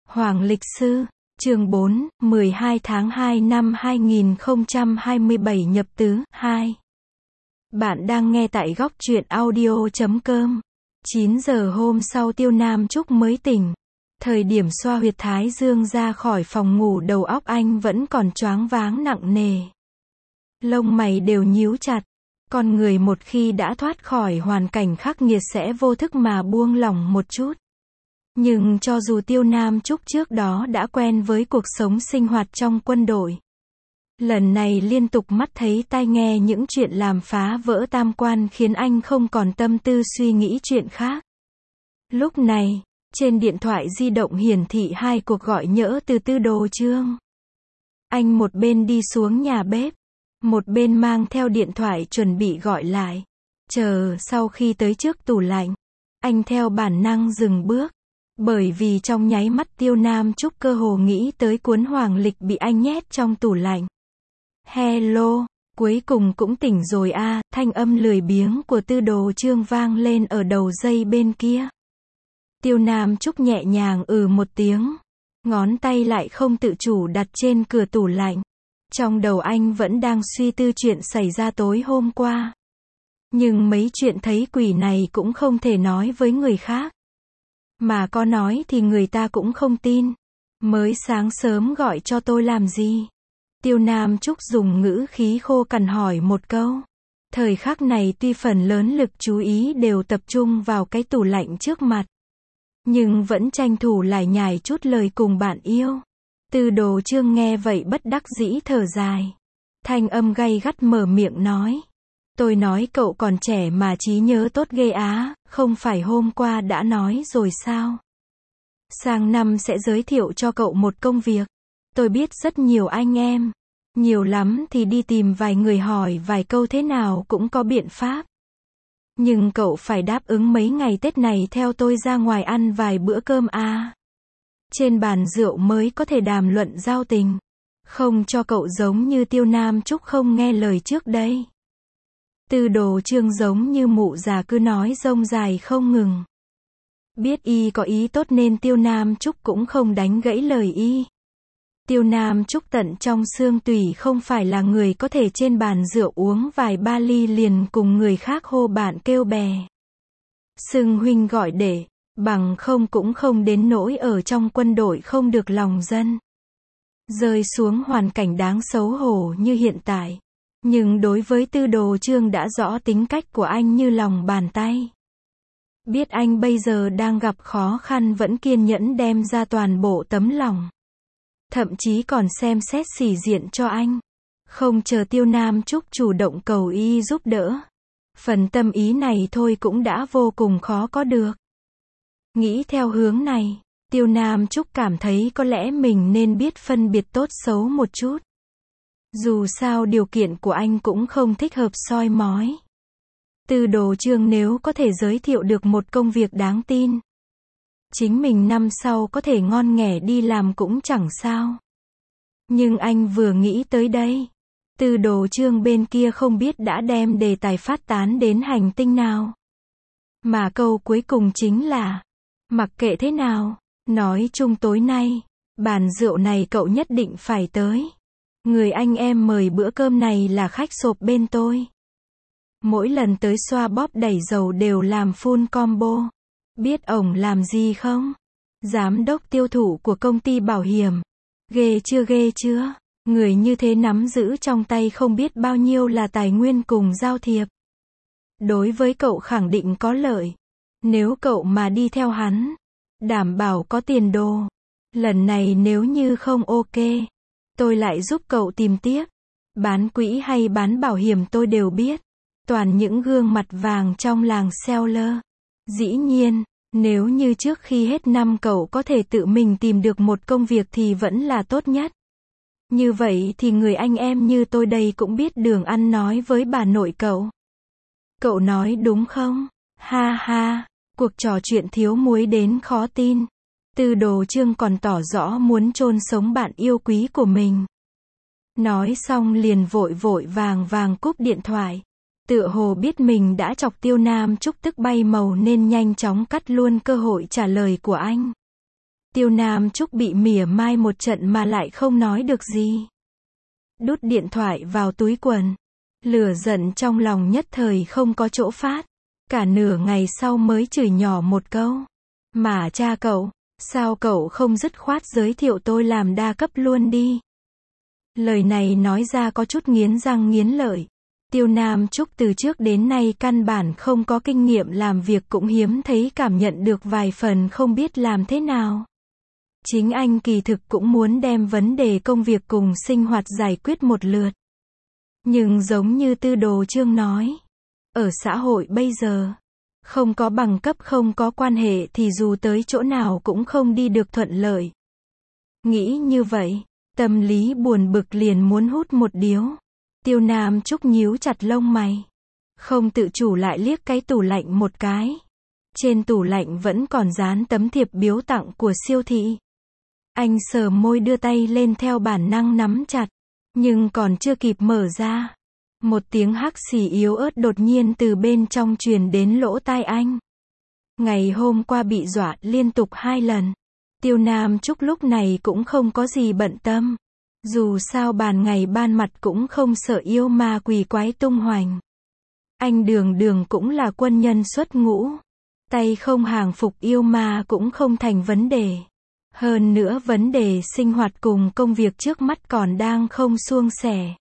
Hoàng lịch sư, chương 4, 12 tháng 2 năm 2027 nhập tứ, 2. Bạn đang nghe tại góc truyện audio.com. 9 giờ hôm sau Tiêu Nam Trúc mới tỉnh. Thời điểm xoa huyệt thái dương ra khỏi phòng ngủ, đầu óc anh vẫn còn choáng váng nặng nề. Lông mày đều nhíu chặt. Con người một khi đã thoát khỏi hoàn cảnh khắc nghiệt sẽ vô thức mà buông lỏng một chút. Nhưng cho dù Tiêu Nam Trúc trước đó đã quen với cuộc sống sinh hoạt trong quân đội, lần này liên tục mắt thấy tai nghe những chuyện làm phá vỡ tam quan khiến anh không còn tâm tư suy nghĩ chuyện khác. Lúc này, trên điện thoại di động hiển thị 2 cuộc gọi nhỡ từ Tư Đồ Chương. Anh một bên đi xuống nhà bếp, một bên mang theo điện thoại chuẩn bị gọi lại. Sau khi tới trước tủ lạnh, anh theo bản năng dừng bước. Bởi vì trong nháy mắt Tiêu Nam Trúc cơ hồ nghĩ tới cuốn hoàng lịch bị anh nhét trong tủ lạnh. Hello, cuối cùng cũng tỉnh rồi à, thanh âm lười biếng của Tư Đồ Chương vang lên ở đầu dây bên kia. Tiêu Nam Trúc nhẹ nhàng một tiếng, ngón tay lại không tự chủ đặt trên cửa tủ lạnh. Trong đầu anh vẫn đang suy tư chuyện xảy ra tối hôm qua. Nhưng mấy chuyện thấy quỷ này cũng không thể nói với người khác. Mà có nói thì người ta cũng không tin. Mới sáng sớm gọi cho tôi làm gì? Tiêu Nam Trúc dùng ngữ khí khô cằn hỏi một câu. Thời khắc này tuy phần lớn lực chú ý đều tập trung vào cái tủ lạnh trước mặt, nhưng vẫn tranh thủ lải nhải chút lời cùng bạn yêu. Tư Đồ Chương nghe vậy bất đắc dĩ thở dài. Thanh âm gay gắt mở miệng nói. Tôi nói cậu còn trẻ mà trí nhớ tốt ghê á, không phải hôm qua đã nói rồi sao? Sang năm sẽ giới thiệu cho cậu một công việc. Tôi biết rất nhiều anh em. Nhiều lắm thì đi tìm vài người hỏi vài câu thế nào cũng có biện pháp. Nhưng cậu phải đáp ứng mấy ngày Tết này theo tôi ra ngoài ăn vài bữa cơm à. Trên bàn rượu mới có thể đàm luận giao tình. Không cho cậu giống như Tiêu Nam Trúc không nghe lời trước đây. Tư Đồ Chương giống như mụ già cứ nói rông dài không ngừng. Biết y có ý tốt nên Tiêu Nam Trúc cũng không đánh gãy lời y. Tiêu Nam Trúc tận trong xương tủy không phải là người có thể trên bàn rượu uống vài ba ly liền cùng người khác hô bạn kêu bè. Xưng huynh gọi đệ, bằng không cũng không đến nỗi ở trong quân đội không được lòng dân. Rơi xuống hoàn cảnh đáng xấu hổ như hiện tại. Nhưng đối với Tư Đồ Chương đã rõ tính cách của anh như lòng bàn tay. Biết anh bây giờ đang gặp khó khăn vẫn kiên nhẫn đem ra toàn bộ tấm lòng. Thậm chí còn xem xét sĩ diện cho anh. Không chờ Tiêu Nam Trúc chủ động cầu y giúp đỡ. Phần tâm ý này thôi cũng đã vô cùng khó có được. Nghĩ theo hướng này, Tiêu Nam Trúc cảm thấy có lẽ mình nên biết phân biệt tốt xấu một chút. Dù sao điều kiện của anh cũng không thích hợp soi mói. Tư Đồ Chương nếu có thể giới thiệu được một công việc đáng tin, chính mình năm sau có thể ngon nghẻ đi làm cũng chẳng sao. Nhưng anh vừa nghĩ tới đây, Tư Đồ Chương bên kia không biết đã đem đề tài phát tán đến hành tinh nào. Mà câu cuối cùng chính là, mặc kệ thế nào, nói chung tối nay, bàn rượu này cậu nhất định phải tới. Người anh em mời bữa cơm này là khách sộp bên tôi. Mỗi lần tới xoa bóp đẩy dầu đều làm full combo. Biết ổng làm gì không? Giám đốc tiêu thụ của công ty bảo hiểm. Ghê chưa? Người như thế nắm giữ trong tay không biết bao nhiêu là tài nguyên cùng giao thiệp. Đối với cậu khẳng định có lợi. Nếu cậu mà đi theo hắn, đảm bảo có tiền đồ. Lần này nếu như không ok, tôi lại giúp cậu tìm tiếp. Bán quỹ hay bán bảo hiểm tôi đều biết. Toàn những gương mặt vàng trong làng seller. Dĩ nhiên, nếu như trước khi hết năm cậu có thể tự mình tìm được một công việc thì vẫn là tốt nhất. Như vậy thì người anh em như tôi đây cũng biết đường ăn nói với bà nội cậu. Cậu nói đúng không? Ha ha, cuộc trò chuyện thiếu muối đến khó tin. Tư Đồ Chương còn tỏ rõ muốn chôn sống bạn yêu quý của mình. Nói xong liền vội vàng cúp điện thoại. Tựa hồ biết mình đã chọc Tiêu Nam Trúc tức bay màu nên nhanh chóng cắt luôn cơ hội trả lời của anh. Tiêu Nam Trúc bị mỉa mai một trận mà lại không nói được gì. Đút điện thoại vào túi quần. Lửa giận trong lòng nhất thời không có chỗ phát. Cả nửa ngày sau mới chửi nhỏ một câu. Mà cha cậu, sao cậu không dứt khoát giới thiệu tôi làm đa cấp luôn đi. Lời này nói ra có chút nghiến răng nghiến lợi. Tiêu Nam Trúc từ trước đến nay căn bản không có kinh nghiệm làm việc, cũng hiếm thấy cảm nhận được vài phần không biết làm thế nào. Chính anh kỳ thực cũng muốn đem vấn đề công việc cùng sinh hoạt giải quyết một lượt. Nhưng giống như Tư Đồ Chương nói, ở xã hội bây giờ, không có bằng cấp không có quan hệ thì dù tới chỗ nào cũng không đi được thuận lợi. Nghĩ như vậy, tâm lý buồn bực liền muốn hút một điếu. Tiêu Nam Trúc nhíu chặt lông mày. Không tự chủ lại liếc cái tủ lạnh một cái. Trên tủ lạnh vẫn còn dán tấm thiệp biếu tặng của siêu thị. Anh sờ môi đưa tay lên theo bản năng nắm chặt. Nhưng còn chưa kịp mở ra. Một tiếng hắc xì yếu ớt đột nhiên từ bên trong truyền đến lỗ tai anh. Ngày hôm qua bị dọa liên tục 2 lần. Tiêu Nam Trúc lúc này cũng không có gì bận tâm. Dù sao ban ngày ban mặt cũng không sợ yêu ma quỷ quái tung hoành. Anh đường đường cũng là quân nhân xuất ngũ. Tay không hàng phục yêu ma cũng không thành vấn đề. Hơn nữa vấn đề sinh hoạt cùng công việc trước mắt còn đang không suôn sẻ.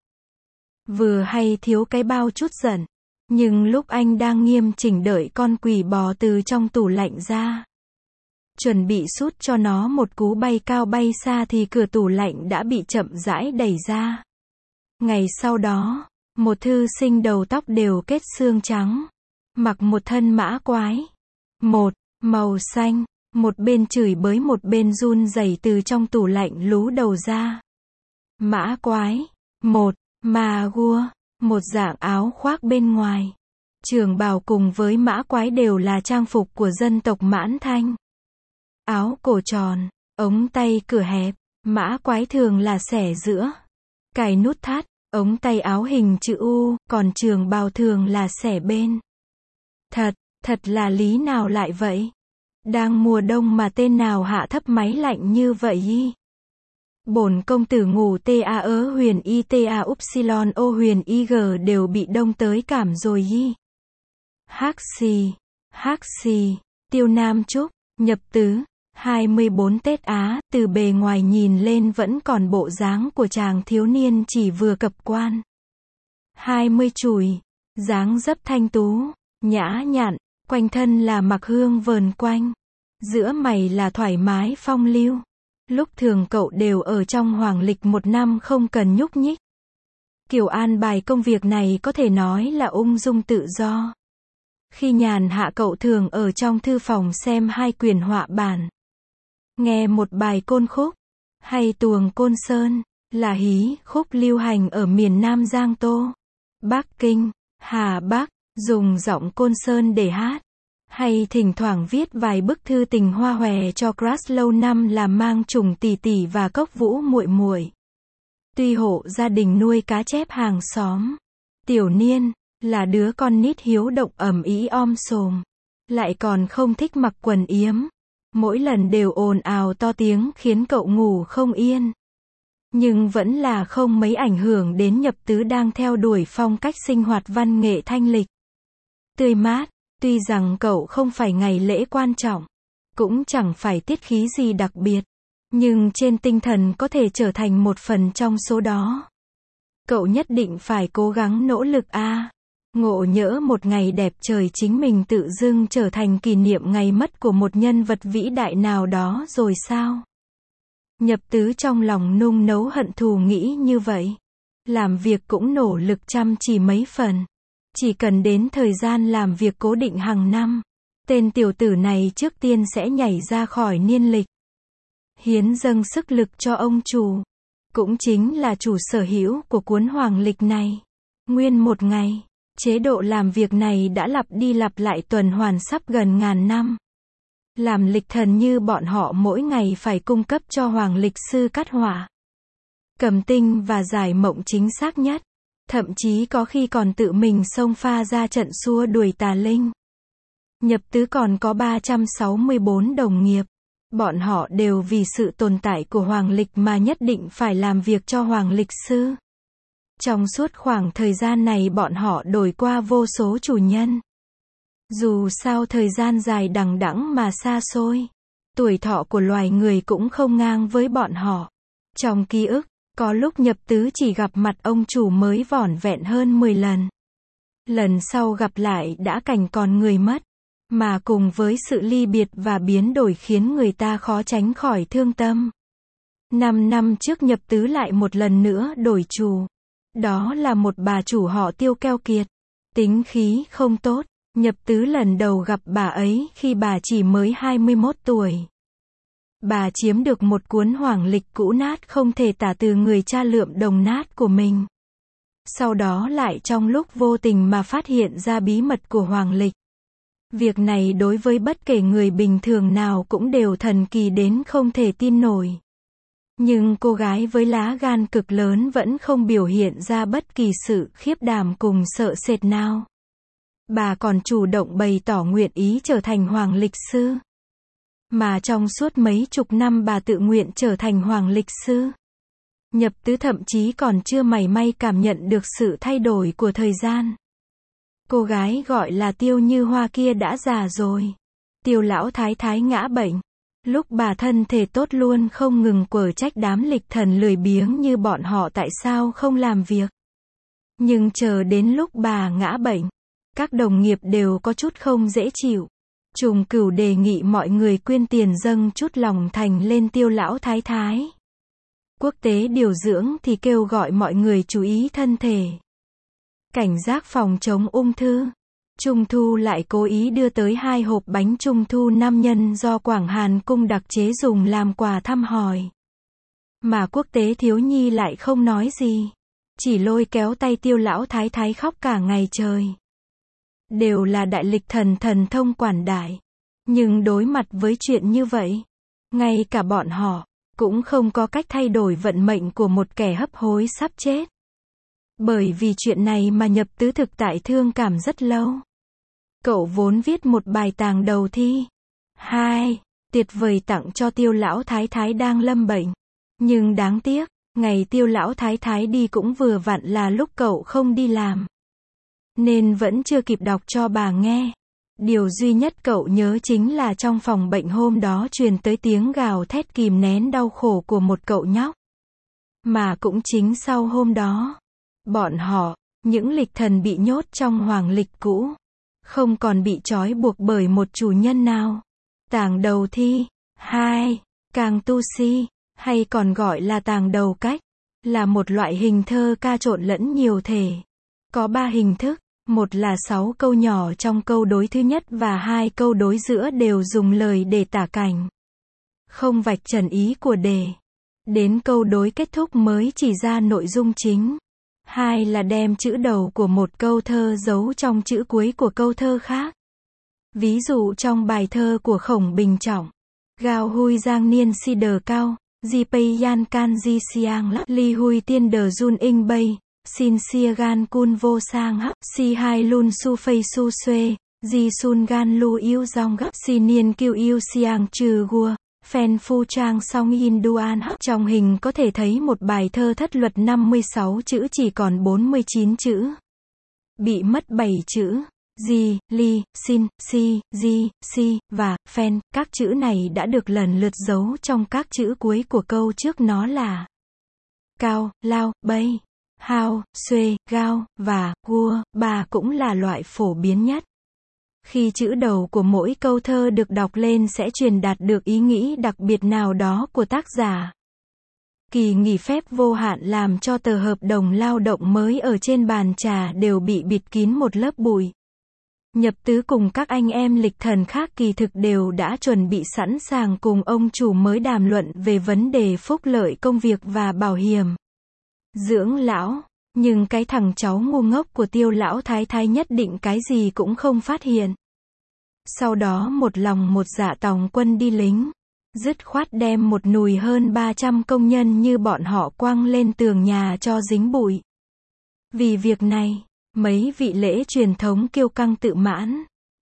Vừa hay thiếu cái bao chút giận. Nhưng lúc anh đang nghiêm chỉnh đợi con quỷ bò từ trong tủ lạnh ra, chuẩn bị sút cho nó một cú bay cao bay xa thì cửa tủ lạnh đã bị chậm rãi đẩy ra. Ngày sau đó, một thư sinh đầu tóc đều kết xương trắng, mặc một thân mã quái, một màu xanh, một bên chửi bới một bên run rẩy từ trong tủ lạnh lú đầu ra. Mã quái, một ma gua, một dạng áo khoác bên ngoài. Trường bào cùng với mã quái đều là trang phục của dân tộc Mãn Thanh. Áo cổ tròn, ống tay cửa hẹp, mã quái thường là xẻ giữa, cài nút thắt, ống tay áo hình chữ U, còn trường bào thường là xẻ bên. Thật là lý nào lại vậy? Đang mùa đông mà tên nào hạ thấp máy lạnh như vậy y? Bổn công tử ngủ ta ớ huyền y ta upsilon ô huyền y g đều bị đông tới cảm rồi y. Hắc xì, Tiêu Nam Trúc, nhập tứ, 24 Tết Á, từ bề ngoài nhìn lên vẫn còn bộ dáng của chàng thiếu niên chỉ vừa cập quan. 20 chùi, dáng dấp thanh tú, nhã nhặn, quanh thân là mặc hương vờn quanh, giữa mày là thoải mái phong lưu. Lúc thường cậu đều ở trong hoàng lịch 1 năm không cần nhúc nhích. Kiểu an bài công việc này có thể nói là ung dung tự do. Khi nhàn hạ cậu thường ở trong thư phòng xem 2 quyển họa bản, nghe một bài côn khúc, hay tuồng Côn Sơn, là hí khúc lưu hành ở miền Nam Giang Tô, Bắc Kinh, Hà Bắc, dùng giọng Côn Sơn để hát. Hay thỉnh thoảng viết vài bức thư tình hoa hòe cho crush lâu năm là Mang Trùng tỷ tỷ và Cốc Vũ muội muội. Tuy hộ gia đình nuôi cá chép hàng xóm, Tiểu Niên là đứa con nít hiếu động ầm ĩ sòm, lại còn không thích mặc quần yếm, mỗi lần đều ồn ào to tiếng khiến cậu ngủ không yên. Nhưng vẫn là không mấy ảnh hưởng đến Nhập Tứ đang theo đuổi phong cách sinh hoạt văn nghệ thanh lịch, tươi mát. Tuy rằng cậu không phải ngày lễ quan trọng, cũng chẳng phải tiết khí gì đặc biệt, nhưng trên tinh thần có thể trở thành một phần trong số đó. Cậu nhất định phải cố gắng nỗ lực a. Ngộ nhỡ một ngày đẹp trời chính mình tự dưng trở thành kỷ niệm ngày mất của một nhân vật vĩ đại nào đó rồi sao? Nhập Tứ trong lòng nung nấu hận thù nghĩ như vậy. Làm việc cũng nỗ lực chăm chỉ mấy phần. Chỉ cần đến thời gian làm việc cố định hàng năm, tên tiểu tử này trước tiên sẽ nhảy ra khỏi niên lịch, hiến dâng sức lực cho ông chủ, cũng chính là chủ sở hữu của cuốn hoàng lịch này. Nguyên một ngày, chế độ làm việc này đã lặp đi lặp lại tuần hoàn sắp gần ngàn năm. Làm lịch thần như bọn họ mỗi ngày phải cung cấp cho hoàng lịch sư cắt họa, cầm tinh và giải mộng chính xác nhất. Thậm chí có khi còn tự mình xông pha ra trận xua đuổi tà linh. Nhập Tứ còn có 364 đồng nghiệp. Bọn họ đều vì sự tồn tại của Hoàng Lịch mà nhất định phải làm việc cho Hoàng Lịch sư. Trong suốt khoảng thời gian này bọn họ đổi qua vô số chủ nhân. Dù sao thời gian dài đằng đẵng mà xa xôi, tuổi thọ của loài người cũng không ngang với bọn họ. Trong ký ức, có lúc Nhập Tứ chỉ gặp mặt ông chủ mới vỏn vẹn hơn 10 lần. Lần sau gặp lại đã cảnh còn người mất. Mà cùng với sự ly biệt và biến đổi khiến người ta khó tránh khỏi thương tâm. 5 năm trước Nhập Tứ lại một lần nữa đổi chủ. Đó là một bà chủ họ Tiêu keo kiệt. Tính khí không tốt. Nhập Tứ lần đầu gặp bà ấy khi bà chỉ mới 21 tuổi. Bà chiếm được một cuốn Hoàng Lịch cũ nát không thể tả từ người cha lượm đồng nát của mình. Sau đó lại trong lúc vô tình mà phát hiện ra bí mật của Hoàng Lịch. Việc này đối với bất kể người bình thường nào cũng đều thần kỳ đến không thể tin nổi. Nhưng cô gái với lá gan cực lớn vẫn không biểu hiện ra bất kỳ sự khiếp đảm cùng sợ sệt nào. Bà còn chủ động bày tỏ nguyện ý trở thành Hoàng Lịch sư. Mà trong suốt mấy chục năm bà tự nguyện trở thành Hoàng Lịch sư. Nhập Tứ thậm chí còn chưa mảy may cảm nhận được sự thay đổi của thời gian. Cô gái gọi là Tiêu Như Hoa kia đã già rồi. Tiêu lão thái thái ngã bệnh. Lúc bà thân thể tốt luôn không ngừng quở trách đám lịch thần lười biếng như bọn họ tại sao không làm việc. Nhưng chờ đến lúc bà ngã bệnh, các đồng nghiệp đều có chút không dễ chịu. Trùng Cửu đề nghị mọi người quyên tiền dâng chút lòng thành lên Tiêu lão thái thái. Quốc tế điều dưỡng thì kêu gọi mọi người chú ý thân thể. Cảnh giác phòng chống ung thư. Trung thu lại cố ý đưa tới 2 hộp bánh trung thu 5 nhân do Quảng Hàn cung đặc chế dùng làm quà thăm hỏi. Mà quốc tế thiếu nhi lại không nói gì. Chỉ lôi kéo tay Tiêu lão thái thái khóc cả ngày trời. Đều là đại lịch thần thần thông quảng đại. Nhưng đối mặt với chuyện như vậy, ngay cả bọn họ cũng không có cách thay đổi vận mệnh của một kẻ hấp hối sắp chết. Bởi vì chuyện này mà Nhập Tứ thực tại thương cảm rất lâu. Cậu vốn viết một bài tàng đầu thi. 2. Tuyệt vời tặng cho Tiêu lão thái thái đang lâm bệnh. Nhưng đáng tiếc, ngày Tiêu lão thái thái đi cũng vừa vặn là lúc cậu không đi làm. Nên vẫn chưa kịp đọc cho bà nghe. Điều duy nhất cậu nhớ chính là trong phòng bệnh hôm đó truyền tới tiếng gào thét kìm nén đau khổ của một cậu nhóc. Mà cũng chính sau hôm đó, bọn họ, những lịch thần bị nhốt trong Hoàng Lịch cũ, không còn bị trói buộc bởi một chủ nhân nào. Tàng đầu thi. 2. Càng tu si, hay còn gọi là tàng đầu cách, là một loại hình thơ ca trộn lẫn nhiều thể. Có 3 hình thức. Một là 6 câu nhỏ trong câu đối thứ nhất và 2 câu đối giữa đều dùng lời để tả cảnh. Không vạch trần ý của đề. Đến câu đối kết thúc mới chỉ ra nội dung chính. 2 là đem chữ đầu của một câu thơ giấu trong chữ cuối của câu thơ khác. Ví dụ trong bài thơ của Khổng Bình Trọng. Gao hui giang niên si đờ cao, di pây yan can di siang lắc li hui tiên đờ jun inh bay. Xin sia gan kun vô sang hấp, si hai lun su phây su xuê, di sun gan lu yêu dòng gấp, si niên kiêu yêu siang trừ gua, phen phu trang song in duan hấp. Trong hình có thể thấy một bài thơ thất luật 56 chữ chỉ còn 49 chữ. Bị mất 7 chữ. Di, li, xin, si, di, si, và, phen, các chữ này đã được lần lượt giấu trong các chữ cuối của câu trước nó là cao, lao, bay. Hao, xuê, gao, và, gua, bà cũng là loại phổ biến nhất. Khi chữ đầu của mỗi câu thơ được đọc lên sẽ truyền đạt được ý nghĩ đặc biệt nào đó của tác giả. Kỳ nghỉ phép vô hạn làm cho tờ hợp đồng lao động mới ở trên bàn trà đều bị bịt kín một lớp bụi. Nhập Tứ cùng các anh em lịch thần khác kỳ thực đều đã chuẩn bị sẵn sàng cùng ông chủ mới đàm luận về vấn đề phúc lợi công việc và bảo hiểm. Dưỡng lão, nhưng cái thằng cháu ngu ngốc của Tiêu lão thái thái nhất định cái gì cũng không phát hiện. Sau đó một lòng một dạ tòng quân đi lính, dứt khoát đem một nùi hơn 300 công nhân như bọn họ quăng lên tường nhà cho dính bụi. Vì việc này, mấy vị lễ truyền thống kiêu căng tự mãn,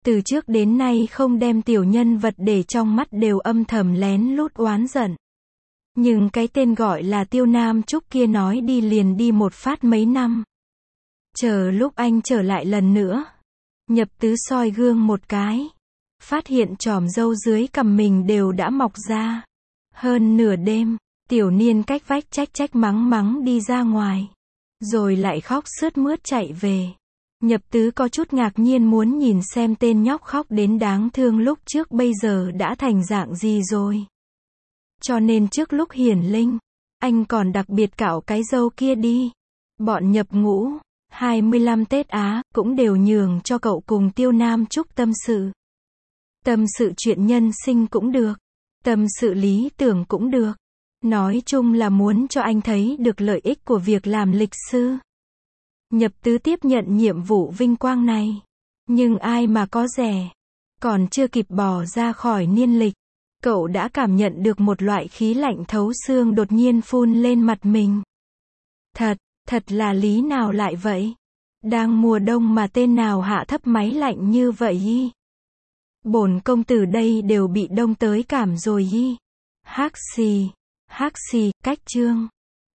Từ trước đến nay không đem tiểu nhân vật để trong mắt, đều âm thầm lén lút oán giận. Nhưng cái tên gọi là Tiêu Nam Trúc kia nói đi liền đi một phát mấy năm. Chờ lúc anh trở lại lần nữa, Nhập Tứ soi gương một cái, phát hiện chòm râu dưới cằm mình đều đã mọc ra. Hơn nửa đêm, Tiểu Niên cách vách trách trách mắng mắng đi ra ngoài, rồi lại khóc sướt mướt chạy về. Nhập Tứ có chút ngạc nhiên muốn nhìn xem tên nhóc khóc đến đáng thương lúc trước bây giờ đã thành dạng gì rồi. Cho nên trước lúc hiển linh, anh còn đặc biệt cạo cái râu kia đi. Bọn nhập ngũ, 25 Tết Á, cũng đều nhường cho cậu cùng Tiêu Nam Trúc tâm sự. Tâm sự chuyện nhân sinh cũng được, tâm sự lý tưởng cũng được. Nói chung là muốn cho anh thấy được lợi ích của việc làm lịch sư. Nhập Tứ tiếp nhận nhiệm vụ vinh quang này. Nhưng ai mà có rẻ. Còn chưa kịp bỏ ra khỏi niên lịch, cậu đã cảm nhận được một loại khí lạnh thấu xương đột nhiên phun lên mặt mình. Thật là lý nào lại vậy? Đang mùa đông mà tên nào hạ thấp máy lạnh như vậy y? Bổn công tử đây đều bị đông tới cảm rồi y. Hắc xì, cách chương.